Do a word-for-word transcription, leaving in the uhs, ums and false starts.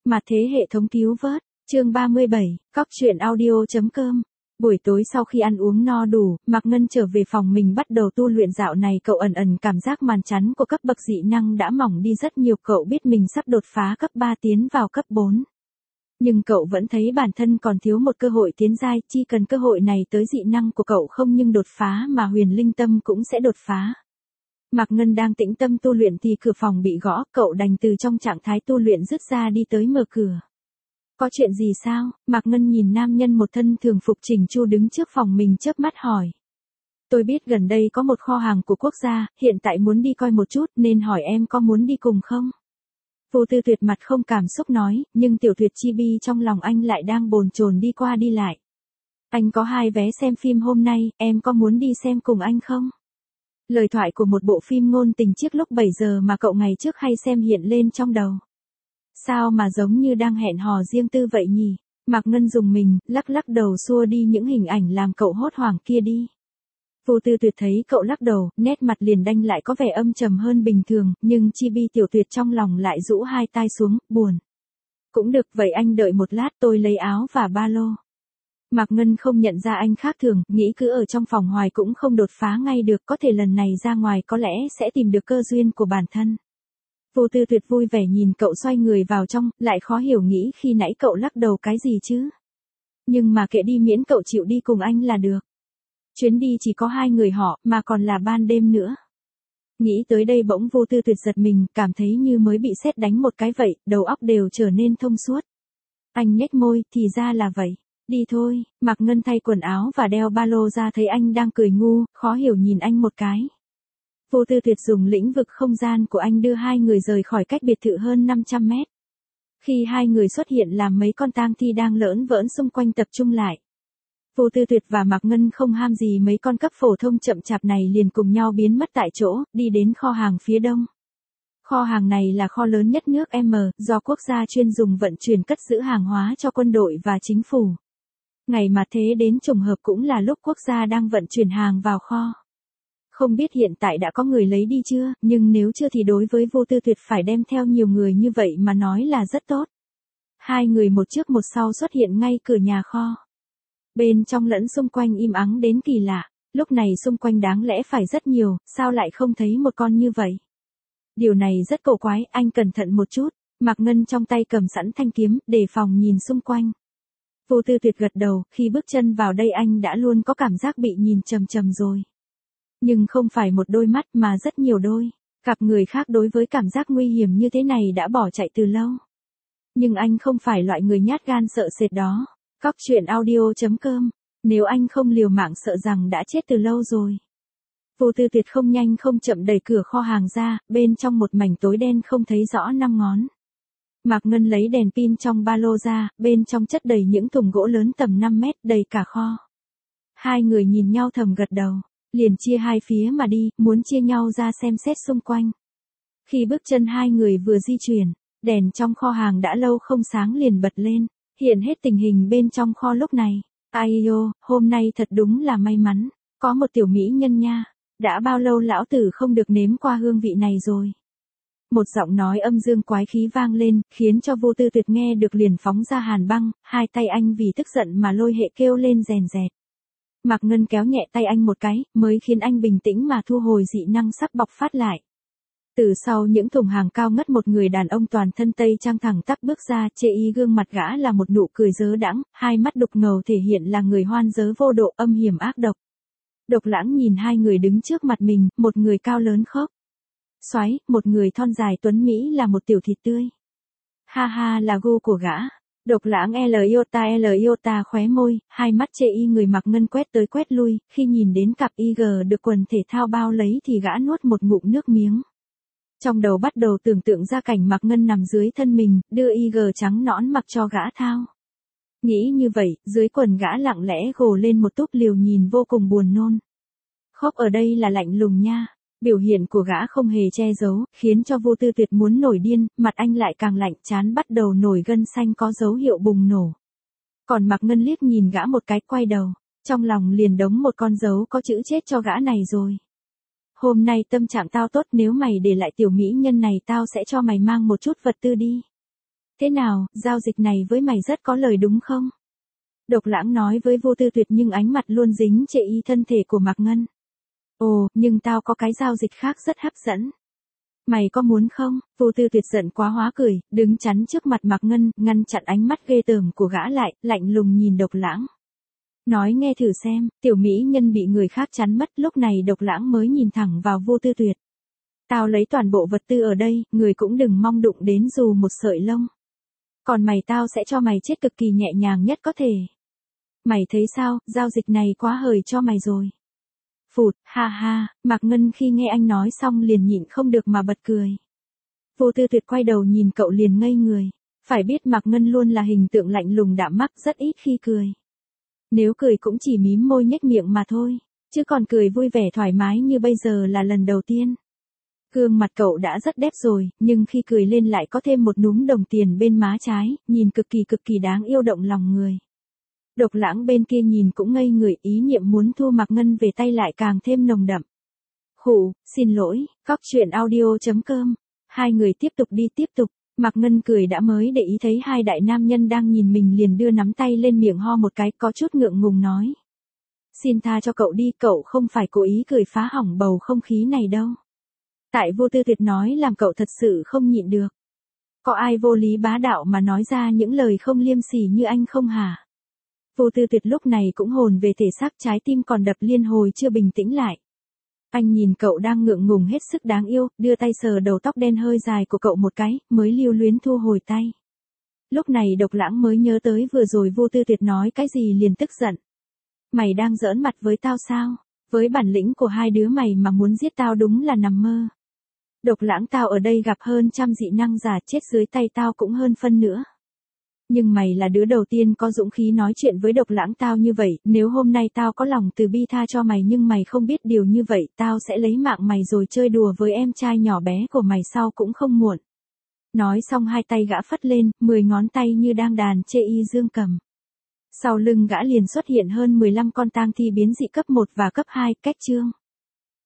Mà thế hệ thống cứu vớt, chương ba mươi bảy, cóc truyện audio.com. Buổi tối sau khi ăn uống no đủ, Mạc Ngân trở về phòng mình bắt đầu tu luyện. Dạo này cậu ẩn ẩn cảm giác màn chắn của cấp bậc dị năng đã mỏng đi rất nhiều. Cậu biết mình sắp đột phá cấp ba tiến vào cấp bốn. Nhưng cậu vẫn thấy bản thân còn thiếu một cơ hội tiến giai, chỉ cần cơ hội này tới dị năng của cậu không nhưng đột phá mà huyền linh tâm cũng sẽ đột phá. Mạc Ngân đang tĩnh tâm tu luyện thì cửa phòng bị gõ, cậu đành từ trong trạng thái tu luyện rứt ra đi tới mở cửa. Có chuyện gì sao? Mạc Ngân nhìn nam nhân một thân thường phục chỉnh chu đứng trước phòng mình chớp mắt hỏi. Tôi biết gần đây có một kho hàng của quốc gia, hiện tại muốn đi coi một chút nên hỏi em có muốn đi cùng không? Vô Tư Tuyệt mặt không cảm xúc nói, nhưng Tiểu Tuyệt chi bi trong lòng anh lại đang bồn chồn đi qua đi lại. Anh có hai vé xem phim hôm nay, em có muốn đi xem cùng anh không? Lời thoại của một bộ phim ngôn tình trước lúc bảy giờ mà cậu ngày trước hay xem hiện lên trong đầu. Sao mà giống như đang hẹn hò riêng tư vậy nhỉ? Mạc Ngân dùng mình, lắc lắc đầu xua đi những hình ảnh làm cậu hốt hoảng kia đi. Vô Tư Tuyệt thấy cậu lắc đầu, nét mặt liền đanh lại có vẻ âm trầm hơn bình thường, nhưng chi bi Tiểu Tuyệt trong lòng lại rũ hai tai xuống, buồn. Cũng được, vậy anh đợi một lát tôi lấy áo và ba lô. Mạc Ngân không nhận ra anh khác thường, nghĩ cứ ở trong phòng hoài cũng không đột phá ngay được, có thể lần này ra ngoài có lẽ sẽ tìm được cơ duyên của bản thân. Vô Tư Tuyệt vui vẻ nhìn cậu xoay người vào trong, lại khó hiểu nghĩ khi nãy cậu lắc đầu cái gì chứ. Nhưng mà kệ đi, miễn cậu chịu đi cùng anh là được. Chuyến đi chỉ có hai người họ, mà còn là ban đêm nữa. Nghĩ tới đây bỗng Vô Tư Tuyệt giật mình, cảm thấy như mới bị sét đánh một cái vậy, đầu óc đều trở nên thông suốt. Anh nhếch môi, thì ra là vậy. Đi thôi. Mạc Ngân thay quần áo và đeo ba lô ra thấy anh đang cười ngu, khó hiểu nhìn anh một cái. Vô Tư Tuyệt dùng lĩnh vực không gian của anh đưa hai người rời khỏi cách biệt thự hơn năm trăm mét. Khi hai người xuất hiện làm mấy con tang thi đang lởn vởn xung quanh tập trung lại. Vô Tư Tuyệt và Mạc Ngân không ham gì mấy con cấp phổ thông chậm chạp này liền cùng nhau biến mất tại chỗ, đi đến kho hàng phía đông. Kho hàng này là kho lớn nhất nước M, do quốc gia chuyên dùng vận chuyển cất giữ hàng hóa cho quân đội và chính phủ. Ngày mà thế đến trùng hợp cũng là lúc quốc gia đang vận chuyển hàng vào kho. Không biết hiện tại đã có người lấy đi chưa, nhưng nếu chưa thì đối với Vô Tư Tuyệt phải đem theo nhiều người như vậy mà nói là rất tốt. Hai người một trước một sau xuất hiện ngay cửa nhà kho. Bên trong lẫn xung quanh im ắng đến kỳ lạ, lúc này xung quanh đáng lẽ phải rất nhiều, sao lại không thấy một con như vậy? Điều này rất cổ quái, anh cẩn thận một chút. Mạc Ngân trong tay cầm sẵn thanh kiếm, đề phòng nhìn xung quanh. Vô Tư Tuyệt gật đầu, khi bước chân vào đây anh đã luôn có cảm giác bị nhìn chằm chằm rồi. Nhưng không phải một đôi mắt mà rất nhiều đôi. Cặp người khác đối với cảm giác nguy hiểm như thế này đã bỏ chạy từ lâu. Nhưng anh không phải loại người nhát gan sợ sệt đó. Cóc truyện audio.com. Nếu anh không liều mạng sợ rằng đã chết từ lâu rồi. Vô Tư Tuyệt không nhanh không chậm đẩy cửa kho hàng ra, bên trong một mảnh tối đen không thấy rõ năm ngón. Mạc Ngân lấy đèn pin trong ba lô ra, bên trong chất đầy những thùng gỗ lớn tầm năm mét đầy cả kho. Hai người nhìn nhau thầm gật đầu, liền chia hai phía mà đi, muốn chia nhau ra xem xét xung quanh. Khi bước chân hai người vừa di chuyển, đèn trong kho hàng đã lâu không sáng liền bật lên, hiện hết tình hình bên trong kho lúc này. Ai yo, hôm nay thật đúng là may mắn, có một tiểu mỹ nhân nha, đã bao lâu lão tử không được nếm qua hương vị này rồi. Một giọng nói âm dương quái khí vang lên, khiến cho Vô Tư Tuyệt nghe được liền phóng ra hàn băng, hai tay anh vì tức giận mà lôi hệ kêu lên rèn rẹt. Mạc Ngân kéo nhẹ tay anh một cái, mới khiến anh bình tĩnh mà thu hồi dị năng sắp bộc phát lại. Từ sau những thùng hàng cao ngất một người đàn ông toàn thân tây trang thẳng tắp bước ra, chê ý gương mặt gã là một nụ cười dớ đãng, hai mắt đục ngầu thể hiện là người hoan dớ vô độ âm hiểm ác độc. Độc Lãng nhìn hai người đứng trước mặt mình, một người cao lớn khốc xoáy, một người thon dài tuấn mỹ là một tiểu thịt tươi. Ha ha là gu của gã. Độc Lãng L iota L iota khóe môi, hai mắt chê y người Mạc Ngân quét tới quét lui, khi nhìn đến cặp i giê được quần thể thao bao lấy thì gã nuốt một ngụm nước miếng. Trong đầu bắt đầu tưởng tượng ra cảnh Mạc Ngân nằm dưới thân mình, đưa i giê trắng nõn mặc cho gã thao. Nghĩ như vậy, dưới quần gã lặng lẽ gồ lên một túp liều nhìn vô cùng buồn nôn. Khóc ở đây là lạnh lùng nha. Biểu hiện của gã không hề che giấu, khiến cho Vô Tư Tuyệt muốn nổi điên, mặt anh lại càng lạnh, trán bắt đầu nổi gân xanh có dấu hiệu bùng nổ. Còn Mạc Ngân liếc nhìn gã một cái quay đầu, trong lòng liền đống một con dấu có chữ chết cho gã này rồi. Hôm nay tâm trạng tao tốt, nếu mày để lại tiểu mỹ nhân này tao sẽ cho mày mang một chút vật tư đi. Thế nào, giao dịch này với mày rất có lời đúng không? Độc Lãng nói với Vô Tư Tuyệt nhưng ánh mặt luôn dính chệ y thân thể của Mạc Ngân. Ồ, nhưng tao có cái giao dịch khác rất hấp dẫn. Mày có muốn không? Vô Tư Tuyệt giận quá hóa cười, đứng chắn trước mặt Mạc Ngân, ngăn chặn ánh mắt ghê tởm của gã lại, lạnh lùng nhìn Độc Lãng. Nói nghe thử xem, tiểu mỹ nhân bị người khác chắn mất, lúc này Độc Lãng mới nhìn thẳng vào Vô Tư Tuyệt. Tao lấy toàn bộ vật tư ở đây, người cũng đừng mong đụng đến dù một sợi lông. Còn mày tao sẽ cho mày chết cực kỳ nhẹ nhàng nhất có thể. Mày thấy sao, giao dịch này quá hời cho mày rồi. Phụt, ha ha, Mạc Ngân khi nghe anh nói xong liền nhịn không được mà bật cười. Vô Tư Tuyệt quay đầu nhìn cậu liền ngây người. Phải biết Mạc Ngân luôn là hình tượng lạnh lùng đạm mắc, rất ít khi cười. Nếu cười cũng chỉ mím môi nhếch miệng mà thôi, chứ còn cười vui vẻ thoải mái như bây giờ là lần đầu tiên. Gương mặt cậu đã rất đẹp rồi, nhưng khi cười lên lại có thêm một núm đồng tiền bên má trái, nhìn cực kỳ cực kỳ đáng yêu động lòng người. Độc Lãng bên kia nhìn cũng ngây người, ý niệm muốn thu Mạc Ngân về tay lại càng thêm nồng đậm. Khụ, xin lỗi, cóc truyện audio chấm com. Hai người tiếp tục đi tiếp tục, Mạc Ngân cười đã mới để ý thấy hai đại nam nhân đang nhìn mình liền đưa nắm tay lên miệng ho một cái, có chút ngượng ngùng nói. Xin tha cho cậu đi, cậu không phải cố ý cười phá hỏng bầu không khí này đâu. Tại Vô Tư Tuyệt nói làm cậu thật sự không nhịn được. Có ai vô lý bá đạo mà nói ra những lời không liêm sỉ như anh không hả? Vô Tư Tuyệt lúc này cũng hồn về thể xác, trái tim còn đập liên hồi chưa bình tĩnh lại. Anh nhìn cậu đang ngượng ngùng hết sức đáng yêu, đưa tay sờ đầu tóc đen hơi dài của cậu một cái, mới lưu luyến thu hồi tay. Lúc này Độc Lãng mới nhớ tới vừa rồi Vô Tư Tuyệt nói cái gì liền tức giận. Mày đang giỡn mặt với tao sao? Với bản lĩnh của hai đứa mày mà muốn giết tao đúng là nằm mơ. Độc Lãng, tao ở đây gặp hơn trăm dị năng giả, chết dưới tay tao cũng hơn phân nữa. Nhưng mày là đứa đầu tiên có dũng khí nói chuyện với Độc Lãng tao như vậy, nếu hôm nay tao có lòng từ bi tha cho mày nhưng mày không biết điều như vậy, tao sẽ lấy mạng mày rồi chơi đùa với em trai nhỏ bé của mày sau cũng không muộn. Nói xong hai tay gã phất lên, mười ngón tay như đang đàn chê y dương cầm. Sau lưng gã liền xuất hiện hơn mười lăm con tang thi biến dị cấp một và cấp hai, cách chương.